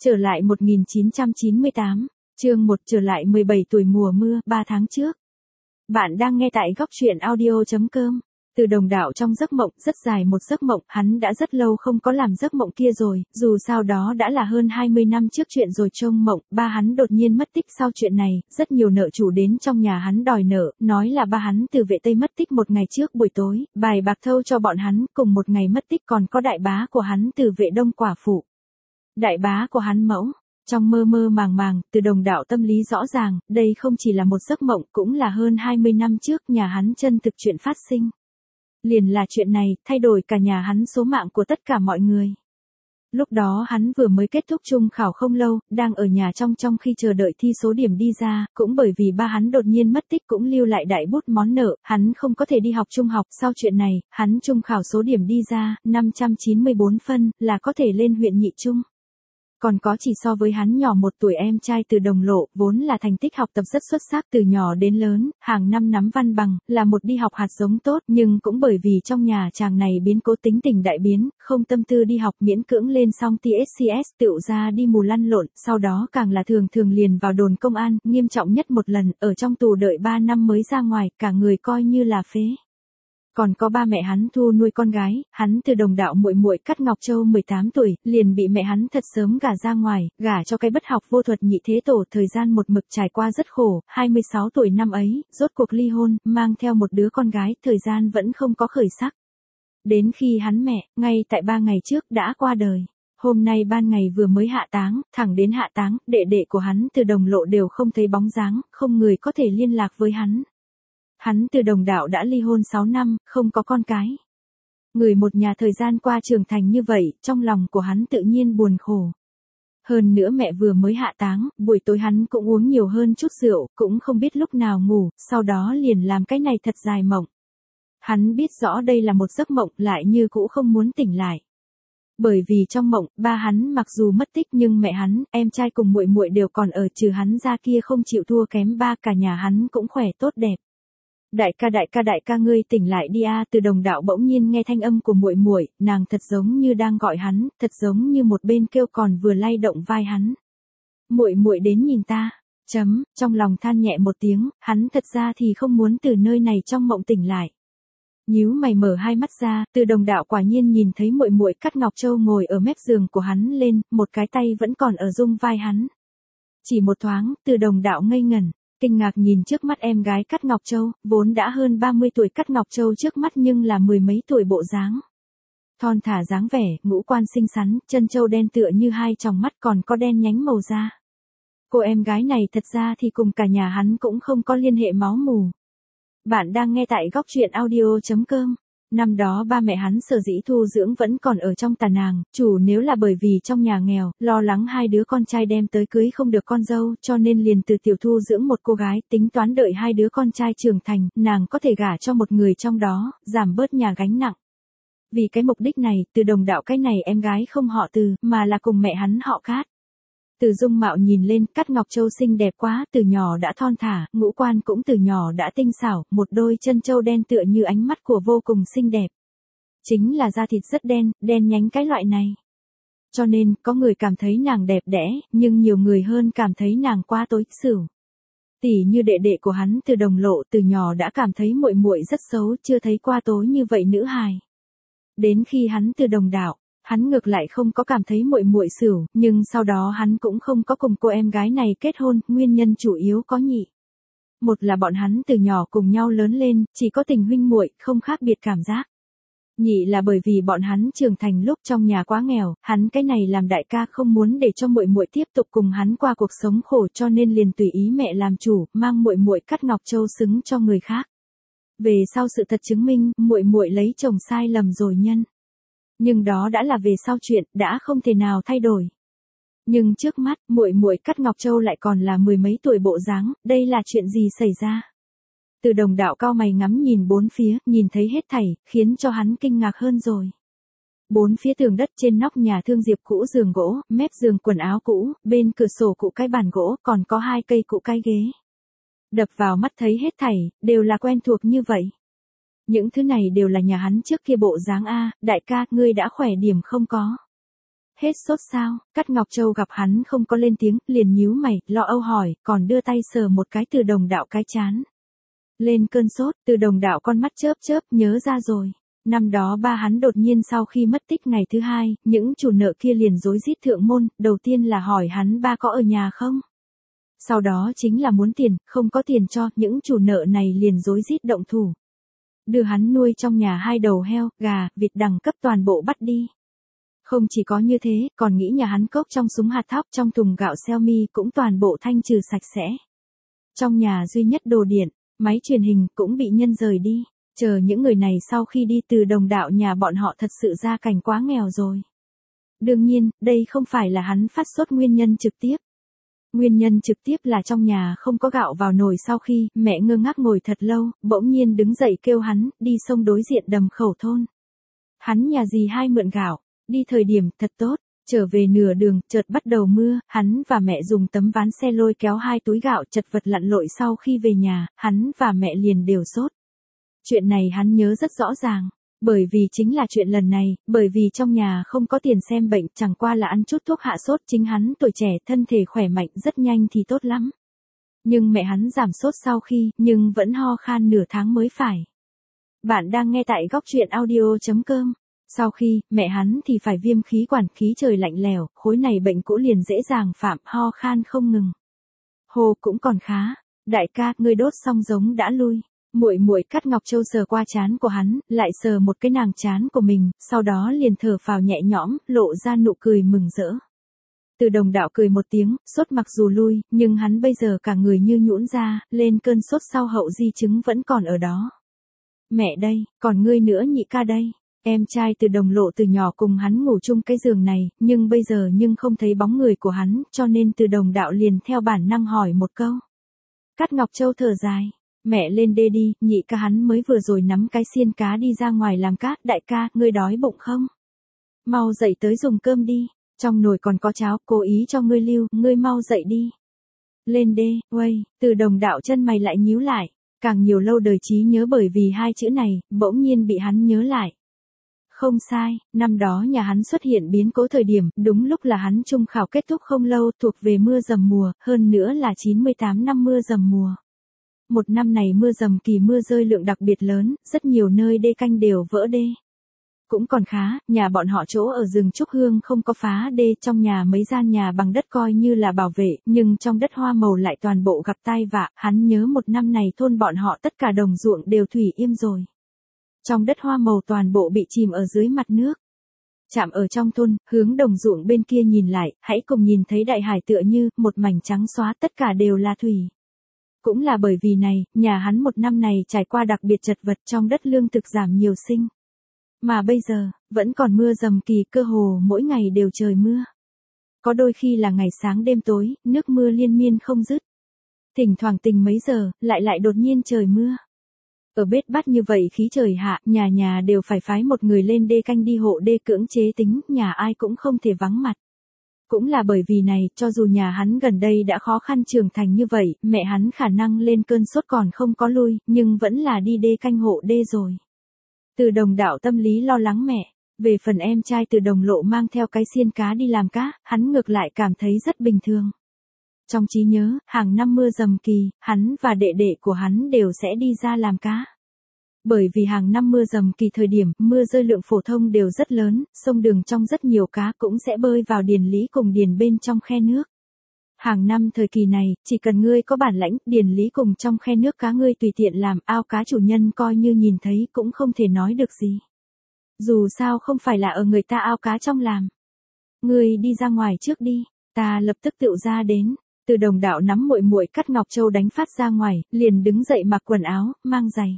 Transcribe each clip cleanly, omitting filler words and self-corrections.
Trở lại 1998, chương 1 trở lại 17 tuổi mùa mưa, 3 tháng trước. Bạn đang nghe tại góc truyện audio.com. Từ Đồng Đạo trong giấc mộng, rất dài một giấc mộng, hắn đã rất lâu không có làm giấc mộng kia rồi, dù sao đó đã là hơn 20 năm trước chuyện rồi. Trong mộng, ba hắn đột nhiên mất tích. Sau chuyện này, rất nhiều nợ chủ đến trong nhà hắn đòi nợ, nói là ba hắn từ Vệ Tây mất tích một ngày trước buổi tối, bài bạc thâu cho bọn hắn, cùng một ngày mất tích còn có đại bá của hắn từ Vệ Đông quả phụ. Đại bá của hắn mẫu. Trong mơ mơ màng màng, Từ Đồng Đạo tâm lý rõ ràng, đây không chỉ là một giấc mộng, cũng là hơn 20 năm trước nhà hắn chân thực chuyện phát sinh. Liền là chuyện này, thay đổi cả nhà hắn số mạng của tất cả mọi người. Lúc đó hắn vừa mới kết thúc trung khảo không lâu, đang ở nhà trong khi chờ đợi thi số điểm đi ra, cũng bởi vì ba hắn đột nhiên mất tích cũng lưu lại đại bút món nợ, hắn không có thể đi học trung học. Sau chuyện này, hắn trung khảo số điểm đi ra, 594 phân, là có thể lên huyện nhị trung. Còn có chỉ so với hắn nhỏ 1 tuổi em trai Từ Đồng Lộ, vốn là thành tích học tập rất xuất sắc từ nhỏ đến lớn, hàng năm nắm văn bằng, là một đi học hạt giống tốt, nhưng cũng bởi vì trong nhà chàng này biến cố tính tình đại biến, không tâm tư đi học, miễn cưỡng lên xong TSCS, tựu ra đi mù lăn lộn, sau đó càng là thường liền vào đồn công an, nghiêm trọng nhất một lần, ở trong tù đợi 3 năm mới ra ngoài, cả người coi như là phế. Còn có ba mẹ hắn thu nuôi con gái, hắn Từ Đồng Đạo muội muội Cát Ngọc Châu 18 tuổi, liền bị mẹ hắn thật sớm gả ra ngoài, gả cho cái bất học vô thuật nhị thế tổ. Thời gian một mực trải qua rất khổ, 26 tuổi năm ấy, rốt cuộc ly hôn, mang theo một đứa con gái, thời gian vẫn không có khởi sắc. Đến khi hắn mẹ, ngay tại 3 ngày trước đã qua đời. Hôm nay ban ngày vừa mới hạ táng, thẳng đến hạ táng, đệ đệ của hắn Từ Đồng Lộ đều không thấy bóng dáng, không người có thể liên lạc với hắn. Hắn Từ Đồng Đạo đã ly hôn 6 năm, không có con cái. Người một nhà thời gian qua trưởng thành như vậy, trong lòng của hắn tự nhiên buồn khổ. Hơn nữa mẹ vừa mới hạ táng, buổi tối hắn cũng uống nhiều hơn chút rượu, cũng không biết lúc nào ngủ, sau đó liền làm cái này thật dài mộng. Hắn biết rõ đây là một giấc mộng, lại như cũ không muốn tỉnh lại. Bởi vì trong mộng, ba hắn mặc dù mất tích nhưng mẹ hắn, em trai cùng muội muội đều còn ở, trừ hắn ra kia không chịu thua kém ba, cả nhà hắn cũng khỏe tốt đẹp. Đại ca ngươi tỉnh lại đi a. Từ Đồng Đạo bỗng nhiên nghe thanh âm của muội muội, nàng thật giống như đang gọi hắn, thật giống như một bên kêu còn vừa lay động vai hắn. Muội muội đến nhìn ta. Trong lòng than nhẹ một tiếng, hắn thật ra thì không muốn từ nơi này trong mộng tỉnh lại. Nhíu mày mở hai mắt ra, Từ Đồng Đạo quả nhiên nhìn thấy muội muội Cát Ngọc Châu ngồi ở mép giường của hắn lên, một cái tay vẫn còn ở rung vai hắn. Chỉ một thoáng, Từ Đồng Đạo ngây ngẩn. Kinh ngạc nhìn trước mắt em gái Cát Ngọc Châu, vốn đã hơn 30 tuổi Cát Ngọc Châu trước mắt nhưng là mười mấy tuổi bộ dáng. Thon thả dáng vẻ, ngũ quan xinh xắn, chân châu đen tựa như hai tròng mắt, còn có đen nhánh màu da. Cô em gái này thật ra thì cùng cả nhà hắn cũng không có liên hệ máu mủ. Bạn đang nghe tại góc truyện audio.com. Năm đó ba mẹ hắn sở dĩ thu dưỡng vẫn còn ở trong tà nàng, chủ nếu là bởi vì trong nhà nghèo, lo lắng hai đứa con trai đem tới cưới không được con dâu, cho nên liền từ tiểu thu dưỡng một cô gái, tính toán đợi hai đứa con trai trưởng thành, nàng có thể gả cho một người trong đó, giảm bớt nhà gánh nặng. Vì cái mục đích này, Từ Đồng Đạo cái này em gái không họ Từ, mà là cùng mẹ hắn họ Cát. Từ dung mạo nhìn lên, Cát Ngọc Châu xinh đẹp quá, từ nhỏ đã thon thả, ngũ quan cũng từ nhỏ đã tinh xảo, một đôi chân châu đen tựa như ánh mắt của vô cùng xinh đẹp. Chính là da thịt rất đen, đen nhánh cái loại này. Cho nên, có người cảm thấy nàng đẹp đẽ, nhưng nhiều người hơn cảm thấy nàng quá tối xửu. Tỉ như đệ đệ của hắn Từ Đồng Lộ, từ nhỏ đã cảm thấy muội muội rất xấu, chưa thấy qua tối như vậy nữ hài. Đến khi hắn Từ Đồng Đạo, hắn ngược lại không có cảm thấy muội muội xửu, nhưng sau đó hắn cũng không có cùng cô em gái này kết hôn, nguyên nhân chủ yếu có nhị. Một là bọn hắn từ nhỏ cùng nhau lớn lên, chỉ có tình huynh muội, không khác biệt cảm giác. Nhị là bởi vì bọn hắn trưởng thành lúc trong nhà quá nghèo, hắn cái này làm đại ca không muốn để cho muội muội tiếp tục cùng hắn qua cuộc sống khổ, cho nên liền tùy ý mẹ làm chủ, mang muội muội Cát Ngọc Châu xứng cho người khác. Về sau sự thật chứng minh, muội muội lấy chồng sai lầm rồi nhân. Nhưng đó đã là về sau chuyện, đã không thể nào thay đổi. Nhưng trước mắt, muội muội Cát Ngọc Châu lại còn là mười mấy tuổi bộ dáng, đây là chuyện gì xảy ra? Từ Đồng Đạo cao mày ngắm nhìn bốn phía, nhìn thấy hết thảy, khiến cho hắn kinh ngạc hơn rồi. Bốn phía tường đất trên nóc nhà thương diệp cũ, giường gỗ, mép giường quần áo cũ, bên cửa sổ cũ cái bàn gỗ, còn có 2 cây cũ cái ghế. Đập vào mắt thấy hết thảy, đều là quen thuộc như vậy. Những thứ này đều là nhà hắn trước kia bộ dáng a. Đại ca, ngươi đã khỏe điểm không có? Hết sốt sao? Cát Ngọc Châu gặp hắn không có lên tiếng, liền nhíu mày, lo âu hỏi, còn đưa tay sờ một cái Từ Đồng Đạo cái trán. Lên cơn sốt, Từ Đồng Đạo con mắt chớp chớp, nhớ ra rồi. Năm đó ba hắn đột nhiên sau khi mất tích ngày thứ hai, những chủ nợ kia liền rối rít thượng môn, đầu tiên là hỏi hắn ba có ở nhà không? Sau đó chính là muốn tiền, không có tiền cho, những chủ nợ này liền rối rít động thủ. Đưa hắn nuôi trong nhà 2 đầu heo, gà, vịt đẳng cấp toàn bộ bắt đi. Không chỉ có như thế, còn nghĩ nhà hắn cốc trong súng hạt thóc trong thùng gạo Xiaomi cũng toàn bộ thanh trừ sạch sẽ. Trong nhà duy nhất đồ điện, máy truyền hình cũng bị nhân rời đi. Chờ những người này sau khi đi Từ Đồng Đạo nhà bọn họ thật sự gia cảnh quá nghèo rồi. Đương nhiên, đây không phải là hắn phát sốt nguyên nhân trực tiếp. Nguyên nhân trực tiếp là trong nhà không có gạo vào nồi sau khi mẹ ngơ ngác ngồi thật lâu, bỗng nhiên đứng dậy kêu hắn, đi sông đối diện Đầm Khẩu thôn. Hắn nhà dì hai mượn gạo, đi thời điểm thật tốt, trở về nửa đường, chợt bắt đầu mưa, hắn và mẹ dùng tấm ván xe lôi kéo 2 túi gạo chật vật lặn lội sau khi về nhà, hắn và mẹ liền đều sốt. Chuyện này hắn nhớ rất rõ ràng. Bởi vì chính là chuyện lần này, bởi vì trong nhà không có tiền xem bệnh, chẳng qua là ăn chút thuốc hạ sốt, chính hắn tuổi trẻ thân thể khỏe mạnh rất nhanh thì tốt lắm. Nhưng mẹ hắn giảm sốt sau khi, nhưng vẫn ho khan nửa tháng mới phải. Bạn đang nghe tại góc truyện audio.com. Sau khi, mẹ hắn thì phải viêm khí quản, khí trời lạnh lèo, khối này bệnh cũ liền dễ dàng phạm, ho khan không ngừng. Hồ cũng còn khá. Đại ca, ngươi đốt xong giống đã lui. Muội muội Cát Ngọc Châu sờ qua trán của hắn, lại sờ một cái nàng trán của mình, sau đó liền thở phào nhẹ nhõm, lộ ra nụ cười mừng rỡ. Từ Đồng Đạo cười một tiếng, sốt mặc dù lui, nhưng hắn bây giờ cả người như nhũn ra, lên cơn sốt sau hậu di chứng vẫn còn ở đó. Mẹ đây, còn ngươi nữa nhị ca đây. Em trai Từ Đồng Lộ từ nhỏ cùng hắn ngủ chung cái giường này, nhưng bây giờ không thấy bóng người của hắn, cho nên Từ Đồng Đạo liền theo bản năng hỏi một câu. Cát Ngọc Châu thở dài. Mẹ lên đê đi, nhị ca hắn mới vừa rồi nắm cái xiên cá đi ra ngoài làm cá, đại ca, ngươi đói bụng không? Mau dậy tới dùng cơm đi, trong nồi còn có cháo, cố ý cho ngươi lưu, ngươi mau dậy đi. Lên đê, uây, Từ Đồng Đạo chân mày lại nhíu lại, càng nhiều lâu đời trí nhớ bởi vì 2 chữ này, bỗng nhiên bị hắn nhớ lại. Không sai, năm đó nhà hắn xuất hiện biến cố thời điểm, đúng lúc là hắn trung khảo kết thúc không lâu, thuộc về mưa dầm mùa, hơn nữa là 98 năm mưa dầm mùa. Một năm này mưa dầm kỳ mưa rơi lượng đặc biệt lớn, rất nhiều nơi đê canh đều vỡ đê. Cũng còn khá, nhà bọn họ chỗ ở rừng Trúc Hương không có phá đê, trong nhà mấy gian nhà bằng đất coi như là bảo vệ, nhưng trong đất hoa màu lại toàn bộ gặp tai vạ, hắn nhớ một năm này thôn bọn họ tất cả đồng ruộng đều thủy im rồi. Trong đất hoa màu toàn bộ bị chìm ở dưới mặt nước. Chạm ở trong thôn, hướng đồng ruộng bên kia nhìn lại, hãy cùng nhìn thấy đại hải tựa như, một mảnh trắng xóa tất cả đều là thủy. Cũng là bởi vì này, nhà hắn một năm này trải qua đặc biệt chật vật trong đất lương thực giảm nhiều sinh. Mà bây giờ, vẫn còn mưa dầm kỳ cơ hồ mỗi ngày đều trời mưa. Có đôi khi là ngày sáng đêm tối, nước mưa liên miên không dứt. Thỉnh thoảng tình mấy giờ, lại đột nhiên trời mưa. Ở bết bát như vậy khí trời hạ, nhà nhà đều phải phái một người lên đê canh đi hộ đê cưỡng chế tính, nhà ai cũng không thể vắng mặt. Cũng là bởi vì này, cho dù nhà hắn gần đây đã khó khăn trưởng thành như vậy, mẹ hắn khả năng lên cơn sốt còn không có lui, nhưng vẫn là đi đê canh hộ đê rồi. Từ Đồng Đạo tâm lý lo lắng mẹ, về phần em trai Từ Đồng Lộ mang theo cái xiên cá đi làm cá, hắn ngược lại cảm thấy rất bình thường. Trong trí nhớ, hàng năm mưa dầm kỳ, hắn và đệ đệ của hắn đều sẽ đi ra làm cá. Bởi vì hàng năm mưa dầm kỳ thời điểm, mưa rơi lượng phổ thông đều rất lớn, sông đường trong rất nhiều cá cũng sẽ bơi vào điền lý cùng điền bên trong khe nước. Hàng năm thời kỳ này, chỉ cần ngươi có bản lãnh, điền lý cùng trong khe nước cá ngươi tùy tiện làm, ao cá chủ nhân coi như nhìn thấy cũng không thể nói được gì. Dù sao không phải là ở người ta ao cá trong làm. Ngươi đi ra ngoài trước đi, ta lập tức tựu ra đến. Từ Đồng Đạo nắm muội muội Cát Ngọc Châu đánh phát ra ngoài, liền đứng dậy mặc quần áo, mang giày.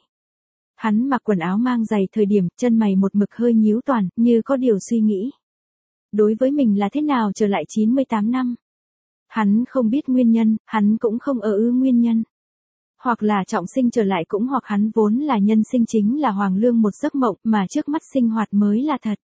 Hắn mặc quần áo mang giày thời điểm, chân mày một mực hơi nhíu toàn, như có điều suy nghĩ. Đối với mình là thế nào trở lại 98 năm? Hắn không biết nguyên nhân, hắn cũng không nguyên nhân. Hoặc là trọng sinh trở lại cũng hoặc hắn vốn là nhân sinh chính là hoàng lương một giấc mộng mà trước mắt sinh hoạt mới là thật.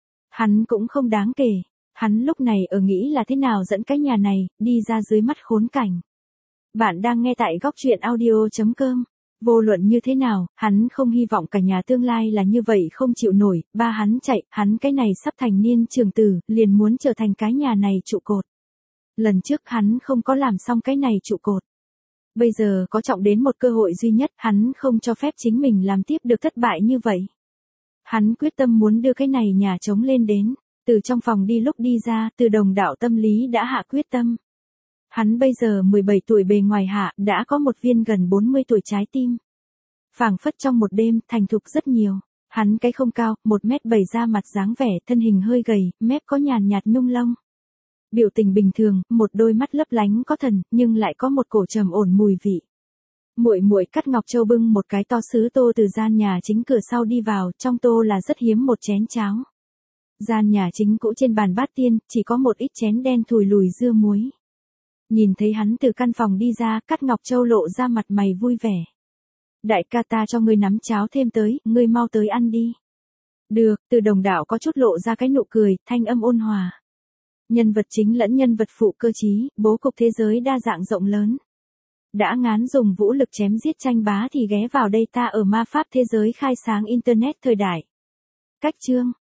Hắn cũng không đáng kể. Hắn lúc này ở nghĩ là thế nào dẫn cái nhà này, đi ra dưới mắt khốn cảnh. Bạn đang nghe tại góc truyện audio.com. Vô luận như thế nào, hắn không hy vọng cả nhà tương lai là như vậy không chịu nổi, ba hắn chạy, hắn cái này sắp thành niên trường tử, liền muốn trở thành cái nhà này trụ cột. Lần trước hắn không có làm xong cái này trụ cột. Bây giờ có trọng đến một cơ hội duy nhất, hắn không cho phép chính mình làm tiếp được thất bại như vậy. Hắn quyết tâm muốn đưa cái này nhà trống lên đến, từ trong phòng đi lúc đi ra, Từ Đồng đạo tâm lý đã hạ quyết tâm. Hắn bây giờ 17 tuổi bề ngoài hạ, đã có một viên gần 40 tuổi trái tim. Phảng phất trong một đêm, thành thục rất nhiều. Hắn cái không cao, 1m7 ra mặt dáng vẻ, thân hình hơi gầy, mép có nhàn nhạt nhung lông. Biểu tình bình thường, một đôi mắt lấp lánh có thần, nhưng lại có một cổ trầm ổn mùi vị. Muội muội cắt Ngọc Châu bưng một cái to sứ tô từ gian nhà chính cửa sau đi vào, trong tô là rất hiếm một chén cháo. Gian nhà chính cũ trên bàn bát tiên, chỉ có một ít chén đen thùi lùi dưa muối. Nhìn thấy hắn từ căn phòng đi ra, cắt Ngọc Châu lộ ra mặt mày vui vẻ. Đại ca ta cho ngươi nắm cháo thêm tới, ngươi mau tới ăn đi. Được, Từ Đồng đạo có chút lộ ra cái nụ cười, thanh âm ôn hòa. Nhân vật chính lẫn nhân vật phụ cơ trí, bố cục thế giới đa dạng rộng lớn. Đã ngán dùng vũ lực chém giết tranh bá thì ghé vào đây ta ở ma pháp thế giới khai sáng internet thời đại. Cách chương